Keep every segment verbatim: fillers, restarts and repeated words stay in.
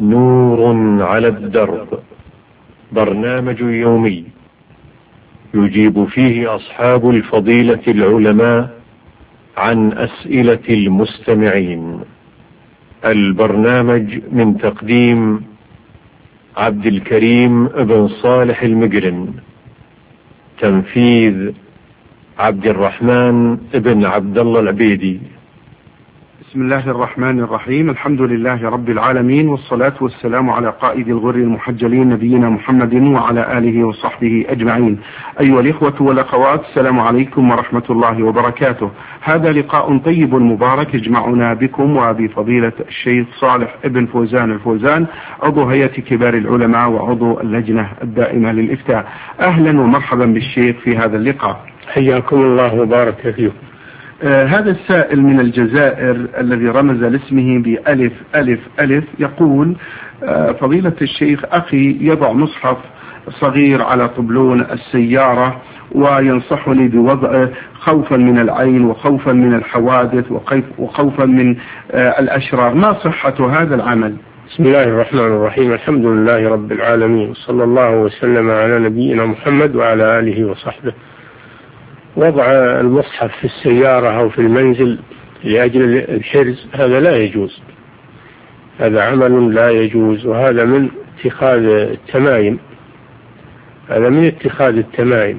نور على الدرب، برنامج يومي يجيب فيه أصحاب الفضيلة العلماء عن أسئلة المستمعين. البرنامج من تقديم عبد الكريم بن صالح المقرن، تنفيذ عبد الرحمن بن عبد الله العبيدي. بسم الله الرحمن الرحيم. الحمد لله رب العالمين، والصلاة والسلام على قائد الغر المحجلين نبينا محمد وعلى آله وصحبه أجمعين. أيها الإخوة والأخوات، السلام عليكم ورحمة الله وبركاته. هذا لقاء طيب مبارك يجمعنا بكم وبفضيلة الشيخ صالح ابن فوزان الفوزان، عضو هيئة كبار العلماء وعضو اللجنة الدائمة للإفتاء. أهلا ومرحبا بالشيخ في هذا اللقاء. حياكم الله وبارك فيكم. آه هذا السائل من الجزائر الذي رمز لاسمه بألف ألف ألف يقول: آه فضيلة الشيخ، أخي يضع مصحف صغير على طبلون السيارة وينصحني بوضعه خوفا من العين وخوفا من الحوادث وخوفا من آه الأشرار، ما صحة هذا العمل؟ بسم الله الرحمن الرحيم. الحمد لله رب العالمين، صلى الله وسلم على نبينا محمد وعلى آله وصحبه. وضع المصحف في السيارة أو في المنزل لأجل الحرز هذا لا يجوز، هذا عمل لا يجوز، وهذا من اتخاذ التمائم، هذا من اتخاذ التمائم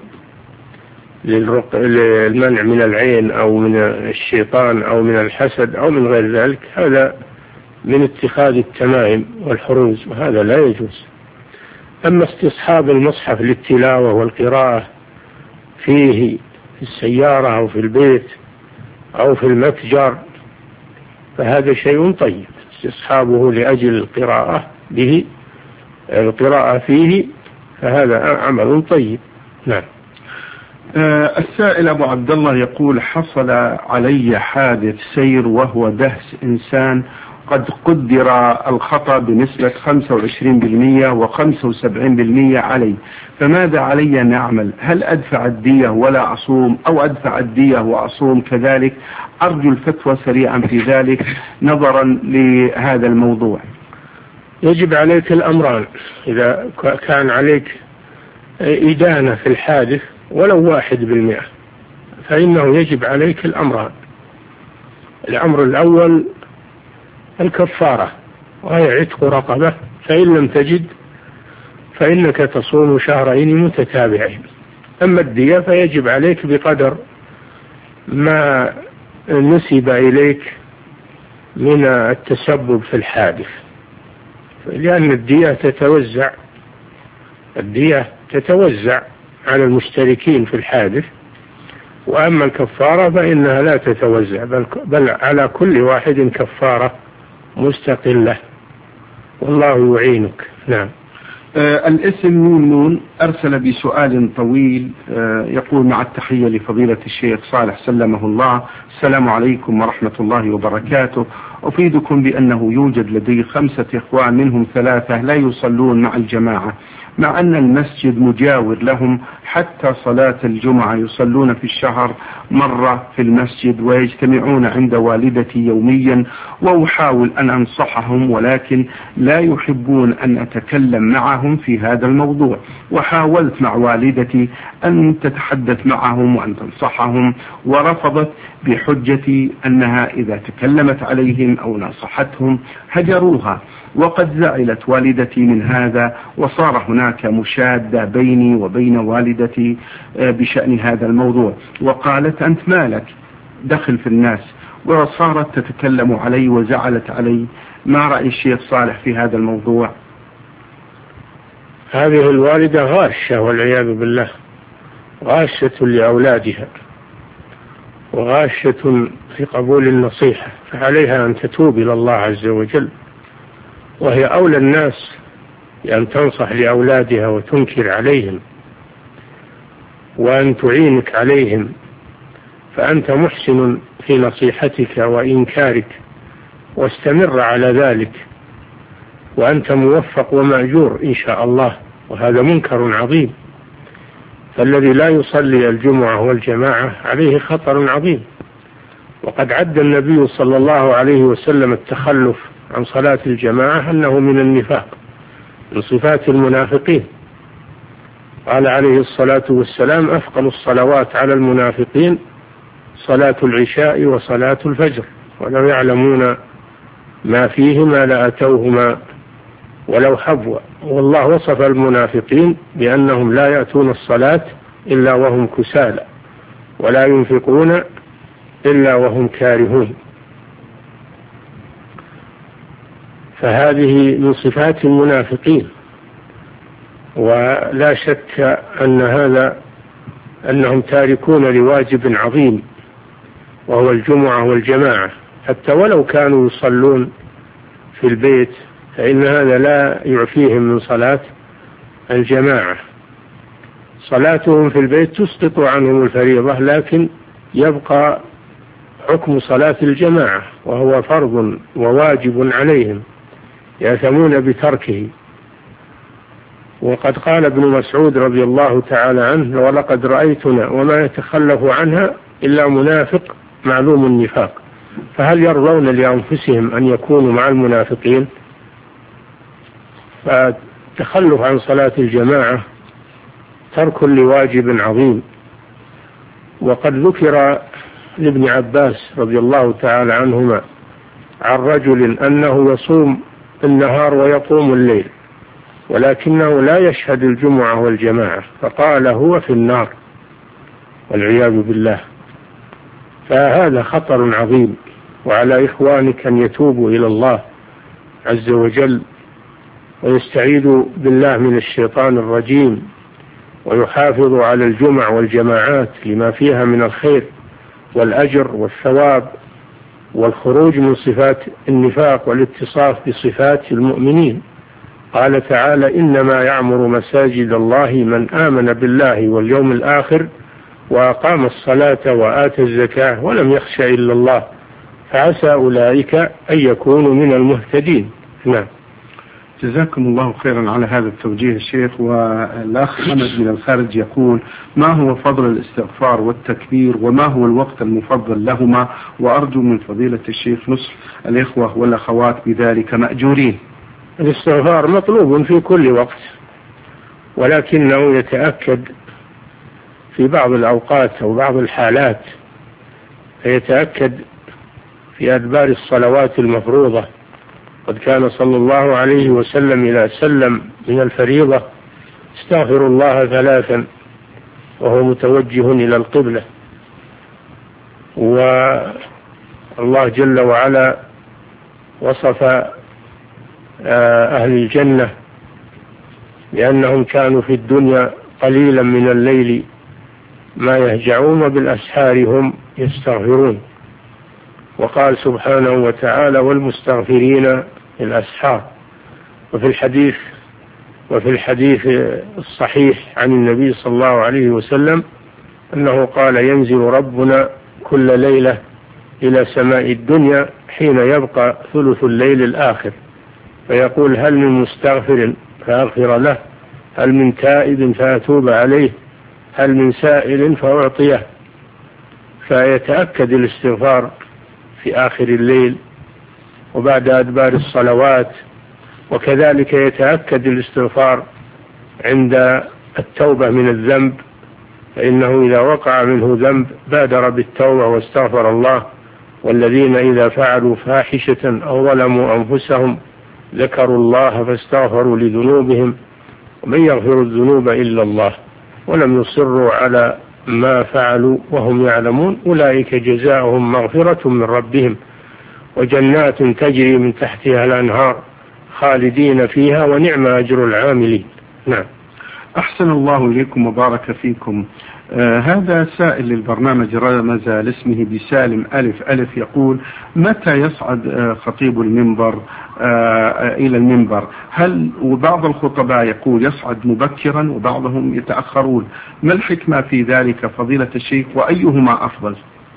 للمنع من العين أو من الشيطان أو من الحسد أو من غير ذلك، هذا من اتخاذ التمائم والحروز، وهذا لا يجوز. أما استصحاب المصحف للتلاوة والقراءة فيه في السيارة أو في البيت أو في المتجر فهذا شيء طيب، استصحابه لأجل القراءة به، القراءة فيه، فهذا عمل طيب. نعم. آه السائل أبو عبد الله يقول: حصل علي حادث سير وهو دهس إنسان، قد قدر الخطأ بنسبة خمسة وعشرين بالمئة وخمسة وسبعين بالمئة علي، فماذا علي أن أعمل؟ هل أدفع الدية ولا أصوم، أو أدفع الدية وأصوم كذلك؟ أرجو الفتوى سريعا في ذلك نظرا لهذا الموضوع. يجب عليك الأمران، إذا كان عليك إدانة في الحادث ولو واحد بالمئة فإنه يجب عليك الأمران. الأمر الأول الكفارة، وهي عتق رقبة، فإن لم تجد فإنك تصوم شهرين متتابعين. أما الدية فيجب عليك بقدر ما نسب إليك من التسبب في الحادث، لأن الدية تتوزع الدية تتوزع على المشتركين في الحادث، وأما الكفارة فإنها لا تتوزع، بل, بل على كل واحد كفارة مستقلة، والله يعينك. نعم. آه الاسم نون نون أرسل بسؤال طويل، آه يقول: مع التحية لفضيلة الشيخ صالح سلمه الله، السلام عليكم ورحمة الله وبركاته. أفيدكم بأنه يوجد لدي خمسة إخوان منهم ثلاثة لا يصلون مع الجماعة، مع أن المسجد مجاور لهم، حتى صلاة الجمعة يصلون في الشهر مرة في المسجد ويجتمعون عند والدتي يوميا، وأحاول أن أنصحهم ولكن لا يحبون أن أتكلم معهم في هذا الموضوع، وحاولت مع والدتي أن تتحدث معهم وأن تنصحهم ورفضت بحجة أنها إذا تكلمت عليهم أو نصحتهم هجروها، وقد زعلت والدتي من هذا، وصار هناك مشادة بيني وبين والدتي بشأن هذا الموضوع، وقالت: أنت مالك دخل في الناس، وصارت تتكلم علي وزعلت علي. ما رأي الشيخ صالح في هذا الموضوع؟ هذه الوالدة غاشة والعياذ بالله، غاشة لأولادها وغاشة في قبول النصيحة، فعليها أن تتوب إلى الله عز وجل، وهي أولى الناس بأن تنصح لأولادها وتنكر عليهم وأن تعينك عليهم، فأنت محسن في نصيحتك وإنكارك، واستمر على ذلك، وأنت موفق ومأجور إن شاء الله، وهذا منكر عظيم. فالذي لا يصلي الجمعة والجماعة عليه خطر عظيم، وقد عد النبي صلى الله عليه وسلم التخلف عن صلاة الجماعة أنه من النفاق، من صفات المنافقين. قال عليه الصلاة والسلام: أثقل الصلوات على المنافقين صلاة العشاء وصلاة الفجر، ولو يعلمون ما فيهما لأتوهما ولو حبوا. والله وصف المنافقين بأنهم لا يأتون الصلاة إلا وهم كسالى، ولا ينفقون إلا وهم كارهون. فهذه من صفات المنافقين، ولا شك أن هذا أنهم تاركون لواجب عظيم وهو الجمعة والجماعة، حتى ولو كانوا يصلون في البيت فإن هذا لا يعفيهم من صلاة الجماعة. صلاتهم في البيت تسقط عنهم الفريضة، لكن يبقى حكم صلاة الجماعة وهو فرض وواجب عليهم، يأثمون بتركه. وقد قال ابن مسعود رضي الله تعالى عنه: ولقد رأيتنا وما يتخلف عنها إلا منافق معلوم النفاق. فهل يرضون لأنفسهم أن يكونوا مع المنافقين؟ فالتخلف عن صلاة الجماعة ترك لواجب عظيم. وقد ذكر لابن عباس رضي الله تعالى عنهما عن رجل أنه يصوم النهار ويقوم الليل، ولكنه لا يشهد الجمعة والجماعة، فقال: هو في النار والعياذ بالله. فهذا خطر عظيم، وعلى إخوانك أن يتوبوا إلى الله عز وجل ويستعيذوا بالله من الشيطان الرجيم، ويحافظوا على الجمع والجماعات لما فيها من الخير والأجر والثواب والخروج من صفات النفاق والاتصاف بصفات المؤمنين. قال تعالى: إنما يعمر مساجد الله من آمن بالله واليوم الآخر وأقام الصلاة وآتى الزكاة ولم يخش إلا الله، فعسى أولئك أن يكونوا من المهتدين. نعم. جزاكم الله خيرا على هذا التوجيه الشيخ. والأخ حمد من الخارج يقول: ما هو فضل الاستغفار والتكبير، وما هو الوقت المفضل لهما؟ وأرجو من فضيلة الشيخ نصح الإخوة والأخوات بذلك مأجورين. الاستغفار مطلوب في كل وقت، ولكنه يتأكد في بعض الأوقات أو بعض الحالات، فيتأكد في أدبار الصلوات المفروضة. قد كان صلى الله عليه وسلم إذا سلم من الفريضة استغفر الله ثلاثا وهو متوجه إلى القبلة. والله جل وعلا وصف أهل الجنة لأنهم كانوا في الدنيا قليلا من الليل ما يهجعون، وبالأسحار هم يستغفرون. وقال سبحانه وتعالى: والمستغفرين الأسحار. وفي الحديث وفي الحديث الصحيح عن النبي صلى الله عليه وسلم أنه قال: ينزل ربنا كل ليلة إلى سماء الدنيا حين يبقى ثلث الليل الآخر، فيقول: هل من مستغفر فأغفر له؟ هل من تائب فأتوب عليه؟ هل من سائل فأعطيه؟ فيتأكد الاستغفار في آخر الليل وبعد أدبار الصلوات، وكذلك يتأكد الاستغفار عند التوبة من الذنب، فإنه إذا وقع منه ذنب بادر بالتوبة واستغفر الله. والذين إذا فعلوا فاحشة أو ظلموا أنفسهم ذكروا الله فاستغفروا لذنوبهم ومن يغفر الذنوب إلا الله ولم يصروا على ما فعلوا وهم يعلمون أولئك جزاؤهم مغفرة من ربهم وجنات تجري من تحتها الأنهار خالدين فيها ونعم أجر العاملين. نعم. أحسن الله إليكم وبارك فيكم. آه هذا سائل للبرنامج رمز لاسمه بسالم ألف ألف يقول: متى يصعد آه خطيب المنبر آه إلى المنبر؟ هل وبعض الخطباء يقول يصعد مبكرا وبعضهم يتأخرون، ما الحكمة في ذلك فضيلة الشيخ، وأيهما أفضل؟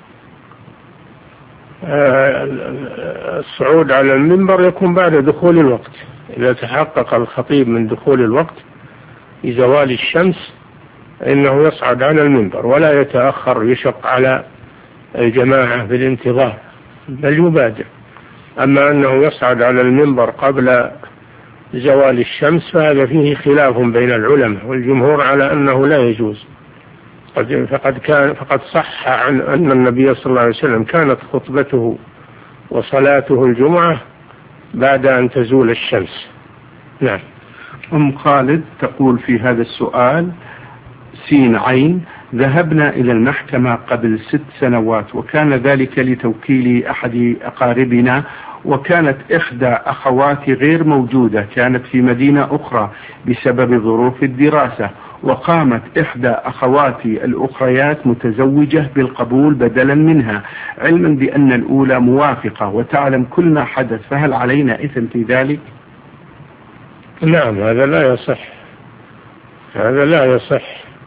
آه الصعود على المنبر يكون بعد دخول الوقت، إذا تحقق الخطيب من دخول الوقت بزوال الشمس إنه يصعد على المنبر ولا يتأخر يشق على الجماعة بالانتظار، بل يبادر. أما أنه يصعد على المنبر قبل زوال الشمس فهذا فيه خلاف بين العلماء، والجمهور على أنه لا يجوز. فقد كان فقد صح عن أن النبي صلى الله عليه وسلم كانت خطبته وصلاته الجمعة بعد أن تزول الشمس. نعم. أم خالد تقول في هذا السؤال: سين عين، ذهبنا إلى المحكمة قبل ست سنوات وكان ذلك لتوكيل أحد أقاربنا، وكانت إحدى أخواتي غير موجودة، كانت في مدينة أخرى بسبب ظروف الدراسة، وقامت إحدى أخواتي الأخريات متزوجة بالقبول بدلا منها، علما بأن الأولى موافقة وتعلم كل ما حدث، فهل علينا إثم في ذلك؟ نعم، هذا لا يصح، هذا لا يصح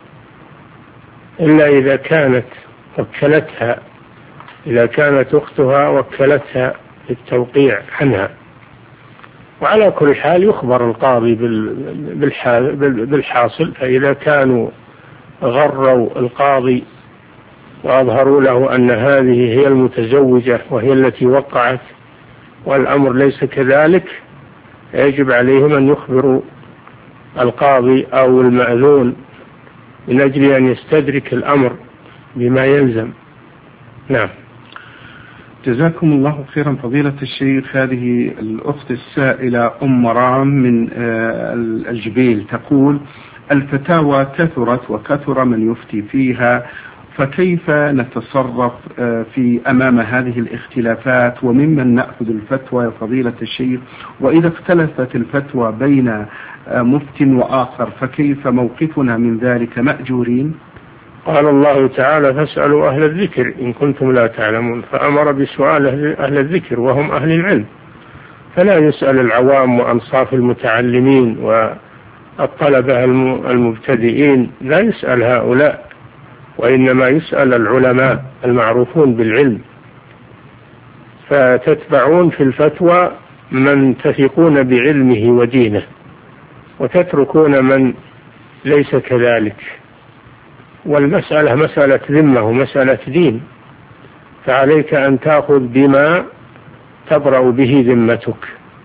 إلا إذا كانت وكلتها، إذا كانت أختها وكلتها التوقيع عنها. وعلى كل حال يخبر القاضي بالحاصل، فإذا كانوا غروا القاضي وأظهروا له أن هذه هي المتزوجة وهي التي وقعت والأمر ليس كذلك، يجب عليهم أن يخبروا القاضي أو المأذون من أجل أن يستدرك الأمر بما يلزم. نعم. جزاكم الله خيرا فضيلة الشيخ. هذه الأخت السائلة أم مرام من الجبيل تقول: الفتاوى كثرت وكثر من يفتي فيها، فكيف نتصرف في أمام هذه الاختلافات، وممن نأخذ الفتوى يا فضيلة الشيخ؟ وإذا اختلفت الفتوى بين مفت وآخر فكيف موقفنا من ذلك؟ مأجورين؟ قال الله تعالى: فاسألوا أهل الذكر إن كنتم لا تعلمون، فأمر بسؤال أهل الذكر وهم أهل العلم، فلا يسأل العوام وأنصاف المتعلمين والطلبة المبتدئين، لا يسأل هؤلاء، وإنما يسأل العلماء المعروفون بالعلم، فتتبعون في الفتوى من تثقون بعلمه ودينه وتتركون من ليس كذلك. والمسألة مسألة ذمة ومسألة دين، فعليك أن تأخذ بما تبرأ به ذمتك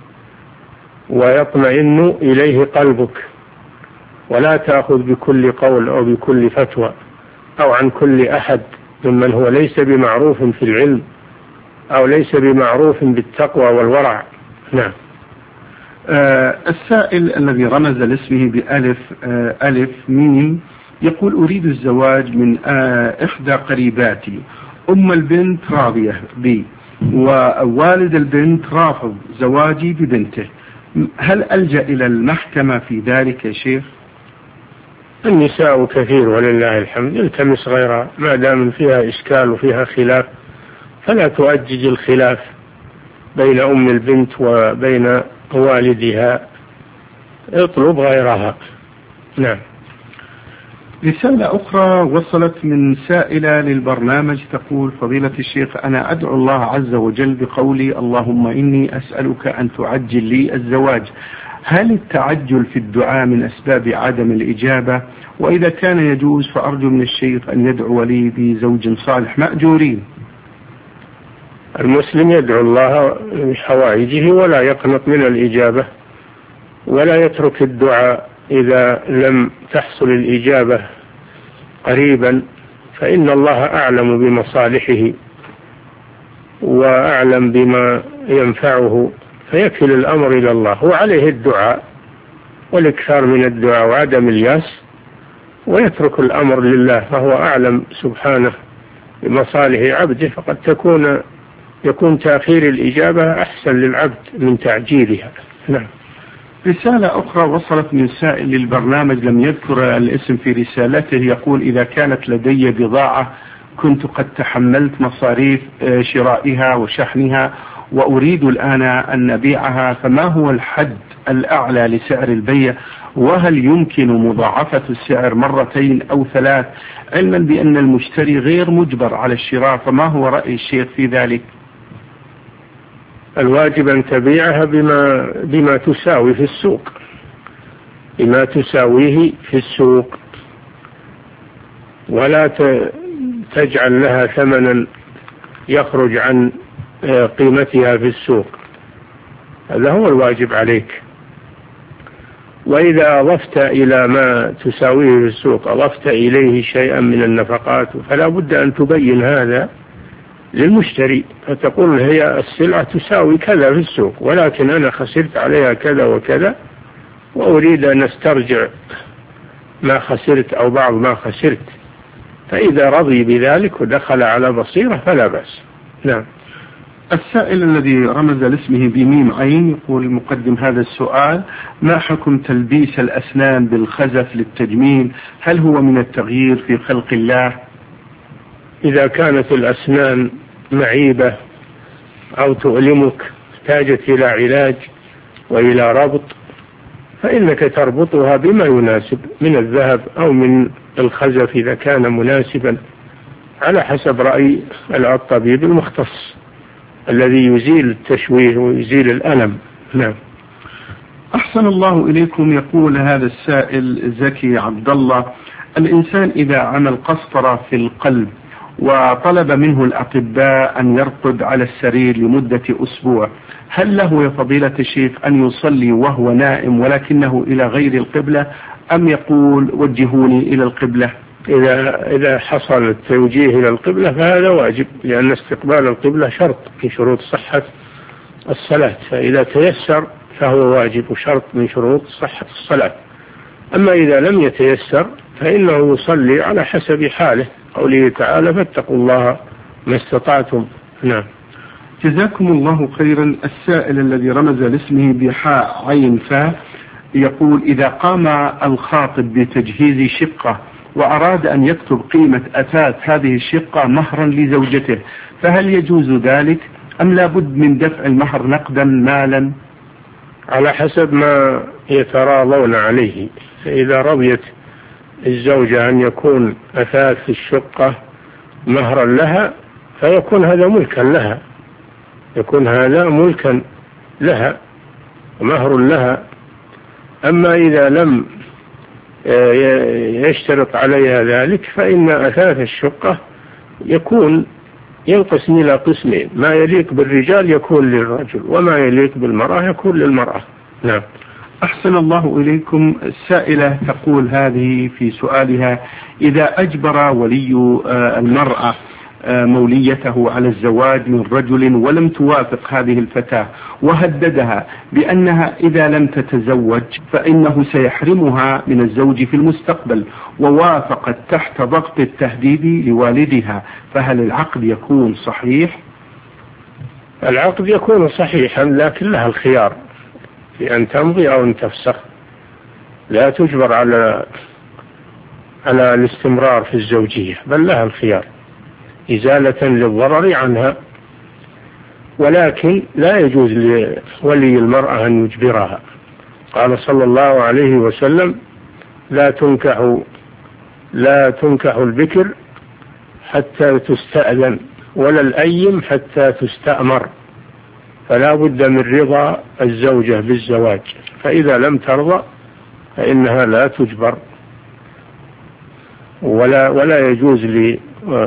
ويطمئن إليه قلبك، ولا تأخذ بكل قول أو بكل فتوى أو عن كل أحد ممن هو ليس بمعروف في العلم أو ليس بمعروف بالتقوى والورع. نعم. آه السائل الذي رمز لاسمه بألف آه ألف ميم يقول: أريد الزواج من آه إحدى قريباتي، أم البنت راضية بي ووالد البنت رافض زواجي ببنته، هل ألجأ إلى المحكمة في ذلك يا شيخ؟ النساء كثير ولله الحمد، التمس غيرها ما دام فيها إشكال وفيها خلاف، فلا تؤجج الخلاف بين أم البنت وبين والدها، اطلب غيرها. نعم. رسالة أخرى وصلت من سائلة للبرنامج تقول: فضيلة الشيخ، أنا أدعو الله عز وجل بقولي: اللهم إني أسألك أن تعجل لي الزواج، هل التعجل في الدعاء من أسباب عدم الإجابة؟ وإذا كان يجوز فأرجو من الشيخ أن يدعو لي بزوج صالح. مأجورين. المسلم يدعو الله بحوائجه ولا يقنط من الإجابة، ولا يترك الدعاء إذا لم تحصل الإجابة قريبا، فإن الله أعلم بمصالحه وأعلم بما ينفعه، فيكل الأمر إلى الله، وعليه الدعاء والإكثار من الدعاء وعدم الياس، ويترك الأمر لله، فهو أعلم سبحانه بمصالح عبده، فقد تكون يكون تأخير الإجابة أحسن للعبد من تعجيلها. نعم. رسالة أخرى وصلت من سائل للبرنامج لم يذكر الاسم في رسالته يقول: إذا كانت لدي بضاعة كنت قد تحملت مصاريف شرائها وشحنها وأريد الآن أن أبيعها، فما هو الحد الأعلى لسعر البيع؟ وهل يمكن مضاعفة السعر مرتين أو ثلاث، علما بأن المشتري غير مجبر على الشراء؟ فما هو رأي الشيخ في ذلك؟ الواجب أن تبيعها بما, بما تساوي في السوق، بما تساويه في السوق، ولا تجعل لها ثمنا يخرج عن قيمتها في السوق، هذا هو الواجب عليك. وإذا أضفت إلى ما تساويه في السوق أضفت إليه شيئا من النفقات فلا بد أن تبين هذا للمشتري، فتقول هي السلعة تساوي كذا في السوق ولكن أنا خسرت عليها كذا وكذا وأريد أن أسترجع ما خسرت أو بعض ما خسرت، فإذا رضي بذلك ودخل على بصيرة فلا بأس. نعم. السائل الذي رمز لاسمه بميم عين يقول مقدم هذا السؤال: ما حكم تلبيس الأسنان بالخزف للتجميل؟ هل هو من التغيير في خلق الله؟ إذا كانت الأسنان معيبة أو تؤلمك احتاجت إلى علاج وإلى ربط فإنك تربطها بما يناسب من الذهب أو من الخزف إذا كان مناسبا على حسب رأي الطبيب المختص الذي يزيل التشويه ويزيل الألم. نعم. أحسن الله إليكم. يقول هذا السائل زكي عبد الله: الإنسان إذا عمل قسطرة في القلب وطلب منه الأطباء أن يرقد على السرير لمدة أسبوع، هل له يا فضيلة الشيخ أن يصلي وهو نائم ولكنه إلى غير القبلة، أم يقول وجهوني إلى القبلة؟ إذا إذا حصل التوجيه إلى القبلة فهذا واجب، لأن استقبال القبلة شرط من شروط صحة الصلاة، فإذا تيسر فهو واجب وشرط من شروط صحة الصلاة. أما إذا لم يتيسر فإنه يصلي على حسب حاله، قوله تعالى: فاتقوا الله ما استطعتم. نعم. جزاكم الله خيرا. السائل الذي رمز لاسمه بحاء عين فاء يقول: إذا قام الخاطب بتجهيز شقة وأراد أن يكتب قيمة أثاث هذه الشقة مهرا لزوجته، فهل يجوز ذلك أم لا بد من دفع المهر نقدا مالا؟ على حسب ما يتراضون عليه، فإذا رضيت الزوجة أن يكون أثاث الشقة مهرا لها فيكون هذا ملكا لها، يكون هذا ملكا لها مهر لها. أما إذا لم يشترط عليها ذلك فإن أثاث الشقة يكون ينقسم إلى قسمين: ما يليق بالرجال يكون للرجل وما يليق بالمرأة يكون للمرأة. نعم. أحسن الله إليكم. السائلة تقول هذه في سؤالها: إذا أجبر ولي المرأة موليته على الزواج من رجل ولم توافق هذه الفتاة وهددها بأنها إذا لم تتزوج فإنه سيحرمها من الزوج في المستقبل، ووافقت تحت ضغط التهديد لوالدها، فهل العقد يكون صحيح؟ العقد يكون صحيحا، لكن لها الخيار في أن تمضي أو أن تفسخ، لا تجبر على على الاستمرار في الزوجية، بل لها الخيار إزالة للضرر عنها، ولكن لا يجوز لولي المرأة أن يجبرها. قال صلى الله عليه وسلم: لا تنكح لا تنكح البكر حتى تستأذن ولا الأيم حتى تستأمر، فلا بد من رضا الزوجة بالزواج، فإذا لم ترضى فإنها لا تجبر، ولا ولا يجوز لي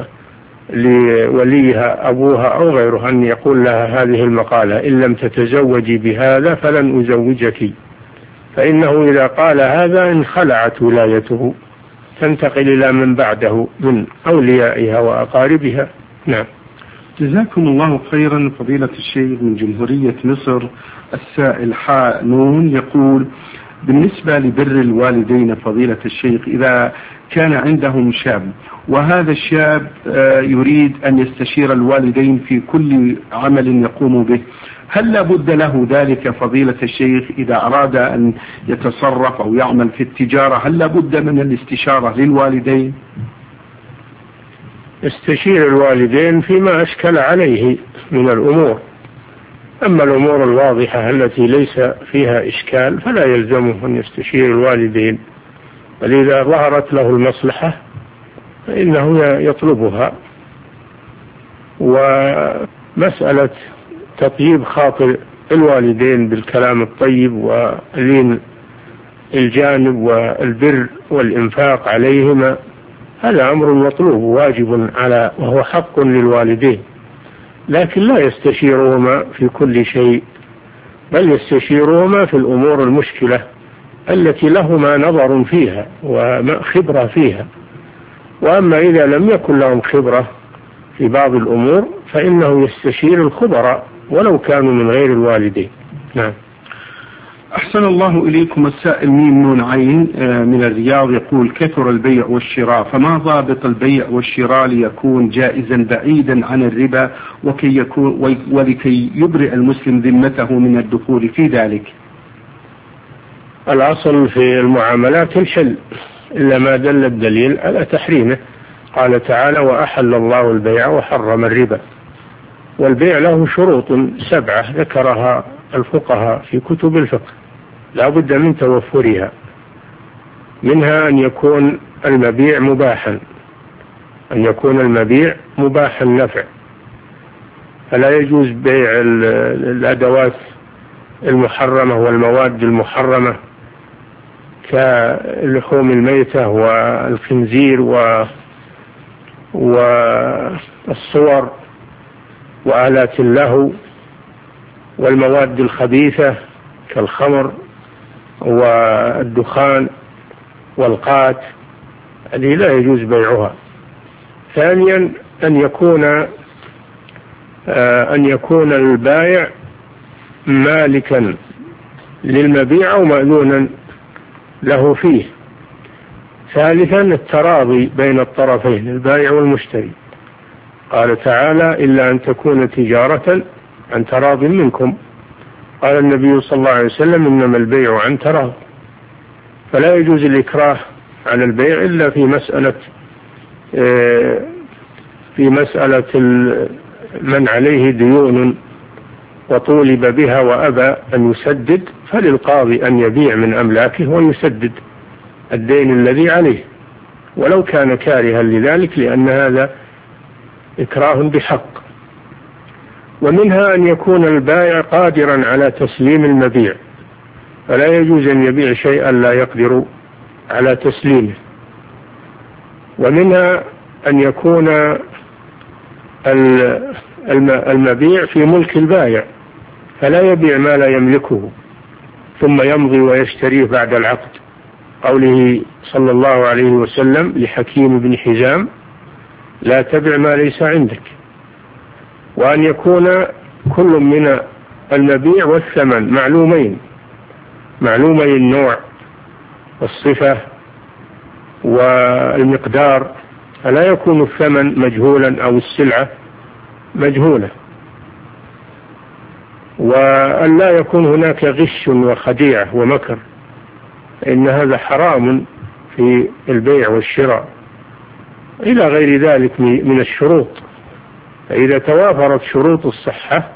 لوليها أبوها أو غيره أن يقول لها هذه المقالة: إن لم تتزوجي بهذا فلن أزوجك، فإنه إذا قال هذا انخلعت ولايته، تنتقل إلى من بعده من أوليائها وأقاربها. نعم. جزاكم الله خيرا فضيلة الشيخ. من جمهورية مصر السائل حاء نون يقول: بالنسبة لبر الوالدين فضيلة الشيخ، إذا كان عندهم شاب وهذا الشاب يريد أن يستشير الوالدين في كل عمل يقوم به، هل لابد له ذلك فضيلة الشيخ إذا أراد أن يتصرف أو يعمل في التجارة؟ هل لابد من الاستشارة للوالدين؟ استشير الوالدين فيما أشكل عليه من الأمور، أما الأمور الواضحة التي ليس فيها إشكال فلا يلزمه أن يستشير الوالدين، بل إذا ظهرت له المصلحة فإنه يطلبها. ومسألة تطيب خاطر الوالدين بالكلام الطيب ولين الجانب والبر والإنفاق عليهما هذا أمر مطلوب واجب على وهو حق للوالدين، لكن لا يستشيرهما في كل شيء، بل يستشيرهما في الأمور المشكلة التي لهما نظر فيها وخبرة فيها. وأما إذا لم يكن لهم خبرة في بعض الأمور فإنه يستشير الخبراء ولو كانوا من غير الوالدين. نعم. أحسن الله إليكم. السائل ميم نون عين من الرياض يقول: كثر البيع والشراء، فما ضابط البيع والشراء ليكون جائزا بعيدا عن الربا وكي يكون ولكي يبرئ المسلم ذمته من الدخول في ذلك؟ الأصل في المعاملات الحل إلا ما دل الدليل على تحريمه. قال تعالى: وأحل الله البيع وحرم الربا. والبيع له شروط سبعة ذكرها الفقهاء في كتب الفقه لا بد من توفرها، منها أن يكون المبيع مباحا أن يكون المبيع مباح النفع، فلا يجوز بيع الأدوات المحرمة والمواد المحرمة كاللحوم الميتة والخنزير والصور وآلات اللهو والمواد الخبيثة كالخمر والدخان والقات، هذه لا يجوز بيعها. ثانيا أن يكون أن يكون البائع مالكا للمبيع أو مأذونا له فيه. ثالثا التراضي بين الطرفين البائع والمشتري. قال تعالى: إلا أن تكون تجارة عن تراض منكم. قال النبي صلى الله عليه وسلم: إنما البيع عن تراض. فلا يجوز الإكراه على البيع إلا في مسألة في مسألة من عليه ديون وطولب بها وأبى أن يسدد، فللقاضي أن يبيع من أملاكه ويسدد الدين الذي عليه ولو كان كارها لذلك، لأن هذا إكراه بحق. ومنها أن يكون البائع قادرا على تسليم المبيع، فلا يجوز أن يبيع شيئا لا يقدر على تسليمه. ومنها أن يكون المبيع في ملك البائع، فلا يبيع ما لا يملكه ثم يمضي ويشتريه بعد العقد. قوله صلى الله عليه وسلم لحكيم بن حزام: لا تبع ما ليس عندك. وأن يكون كل من المبيع والثمن معلومين معلومي النوع والصفة والمقدار، فلا يكون الثمن مجهولا أو السلعة مجهولة. وأن لا يكون هناك غش وخديعة ومكر، إن هذا حرام في البيع والشراء، إلى غير ذلك من الشروط. فإذا توافرت شروط الصحة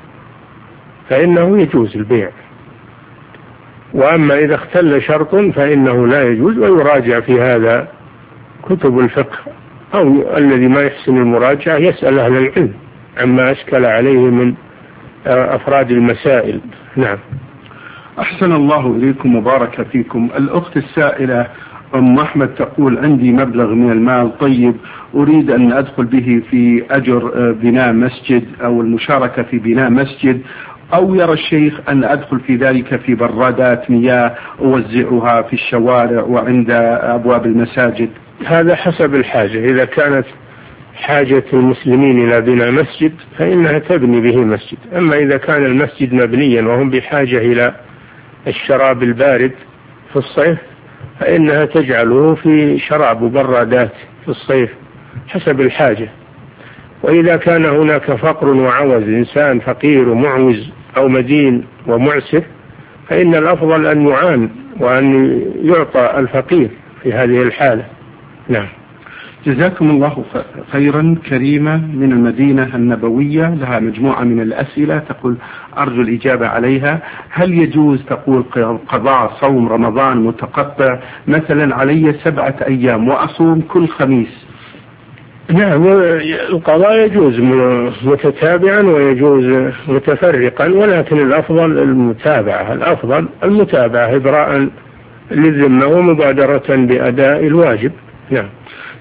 فإنه يجوز البيع. وأما إذا اختل شرط فإنه لا يجوز، ويراجع في هذا كتب الفقه، أو الذي ما يحسن المراجعة يسأل أهل العلم عما أشكل عليه من أفراد المسائل. نعم. أحسن الله إليكم وبارك فيكم. الأخت السائلة أم أحمد تقول: عندي مبلغ من المال طيب أريد أن أدخل به في أجر بناء مسجد أو المشاركة في بناء مسجد، أو يرى الشيخ أن أدخل في ذلك في برادات مياه أوزعها في الشوارع وعند أبواب المساجد. هذا حسب الحاجة. إذا كانت حاجة المسلمين إلى بناء مسجد فإنها تبني به مسجد. أما إذا كان المسجد مبنيا وهم بحاجة إلى الشراب البارد في الصيف فإنها تجعله في شراب وبرادات في الصيف حسب الحاجة. وإذا كان هناك فقر وعوز، إنسان فقير ومعوز أو مدين ومعسر، فإن الأفضل أن يعان وأن يعطى الفقير في هذه الحالة. نعم. جزاكم الله خيرا. كريمة من المدينة النبوية لها مجموعة من الأسئلة، تقول: أرجو الإجابة عليها. هل يجوز تقول قضاء صوم رمضان متقطع؟ مثلا علي سبعة أيام وأصوم كل خميس. نعم، القضاء يجوز متتابعا ويجوز متفرقا، ولكن الأفضل المتابعة الأفضل المتابعة إبراء للذمة ومبادرة بأداء الواجب. نعم.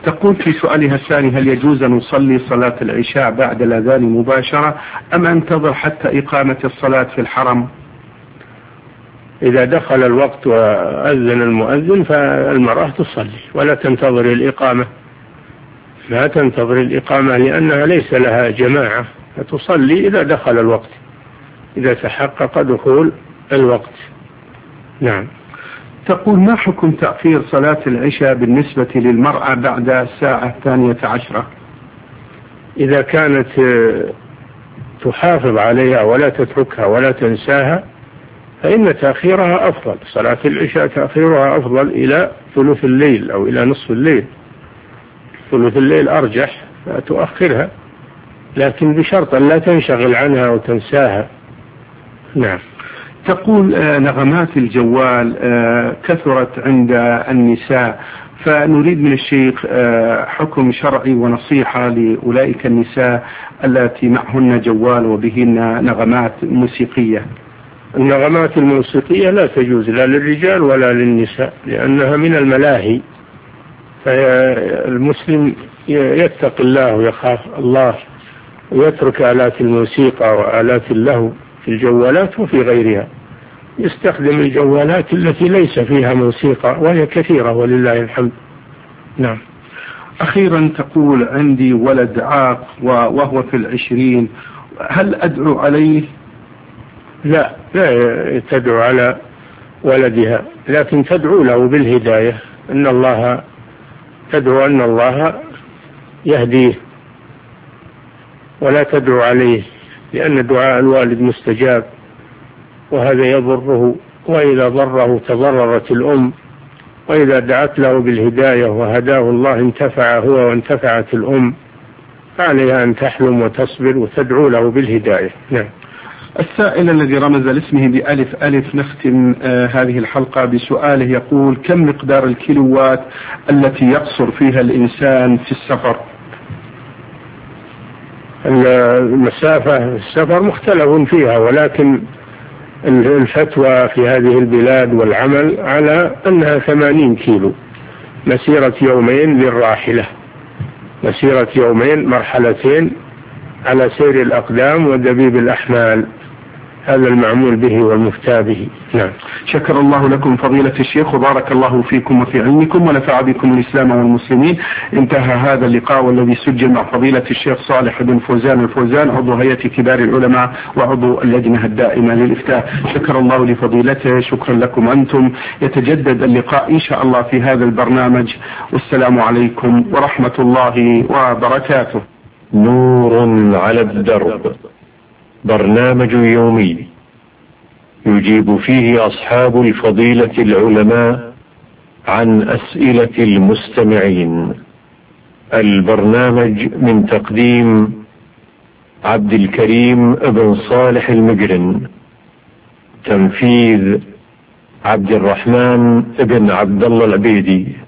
تقول في سؤالها الثاني: هل يجوز أن نصلي صلاة العشاء بعد الأذان مباشرة أم أنتظر حتى إقامة الصلاة في الحرم؟ إذا دخل الوقت وأذن المؤذن فالمرأة تصلي ولا تنتظر الإقامة، لا تنتظر الإقامة لأنها ليس لها جماعة، فتصلي إذا دخل الوقت، إذا تحقق دخول الوقت. نعم. تقول: ما حكم تأخير صلاة العشاء بالنسبة للمرأة بعد الساعة الثانية عشرة؟ إذا كانت تحافظ عليها ولا تتركها ولا تنساها فإن تأخيرها أفضل. صلاة العشاء تأخيرها أفضل إلى ثلث الليل أو إلى نصف الليل، ثلث الليل أرجح، فتؤخرها لكن بشرط أن لا تنشغل عنها وتنساها. نعم. تقول: نغمات الجوال كثرت عند النساء، فنريد من الشيخ حكم شرعي ونصيحة لأولئك النساء التي معهن جوال وبهن نغمات موسيقية. النغمات الموسيقية لا تجوز لا للرجال ولا للنساء لأنها من الملاهي، فالمسلم يتقي الله ويخاف الله ويترك آلات الموسيقى وآلات اللهو في الجوالات وفي غيرها، يستخدم الجوالات التي ليس فيها موسيقى وهي كثيرة ولله الحمد. نعم. أخيرا تقول: عندي ولد عاق وهو في العشرين، هل أدعو عليه؟ لا، لا تدعو على ولدها، لكن تدعو له بالهداية، أن الله تدعو أن الله يهديه ولا تدعو عليه، لأن دعاء الوالد مستجاب وهذا يضره، وإذا ضره تضررت الأم، وإذا دعت له بالهداية وهداه الله انتفع هو وانتفعت الأم، فعليها أن تحلم وتصبر وتدعو له بالهداية. نعم. السائل الذي رمز لاسمه بألف ألف نختم آه هذه الحلقة بسؤاله، يقول: كم مقدار الكيلوات التي يقصر فيها الإنسان في السفر؟ المسافة السفر مختلف فيها، ولكن الفتوى في هذه البلاد والعمل على أنها ثمانين كيلو، مسيرة يومين للراحلة، مسيرة يومين مرحلتين على سير الأقدام ودبيب الأحمال، هذا المعمول به والمفتى به. نعم. شكر الله لكم فضيلة الشيخ وبارك الله فيكم وفي علمكم ونفع بكم الإسلام والمسلمين. انتهى هذا اللقاء والذي سجل مع فضيلة الشيخ صالح بن فوزان الفوزان عضو هيئة كبار العلماء وعضو اللجنة الدائمة للإفتاء. شكر الله لفضيلته، شكرا لكم أنتم. يتجدد اللقاء إن شاء الله في هذا البرنامج، والسلام عليكم ورحمة الله وبركاته. نور على الدرب، برنامج يومي يجيب فيه أصحاب الفضيلة العلماء عن أسئلة المستمعين. البرنامج من تقديم عبد الكريم بن صالح المقرن، تنفيذ عبد الرحمن بن عبد الله العبيدي.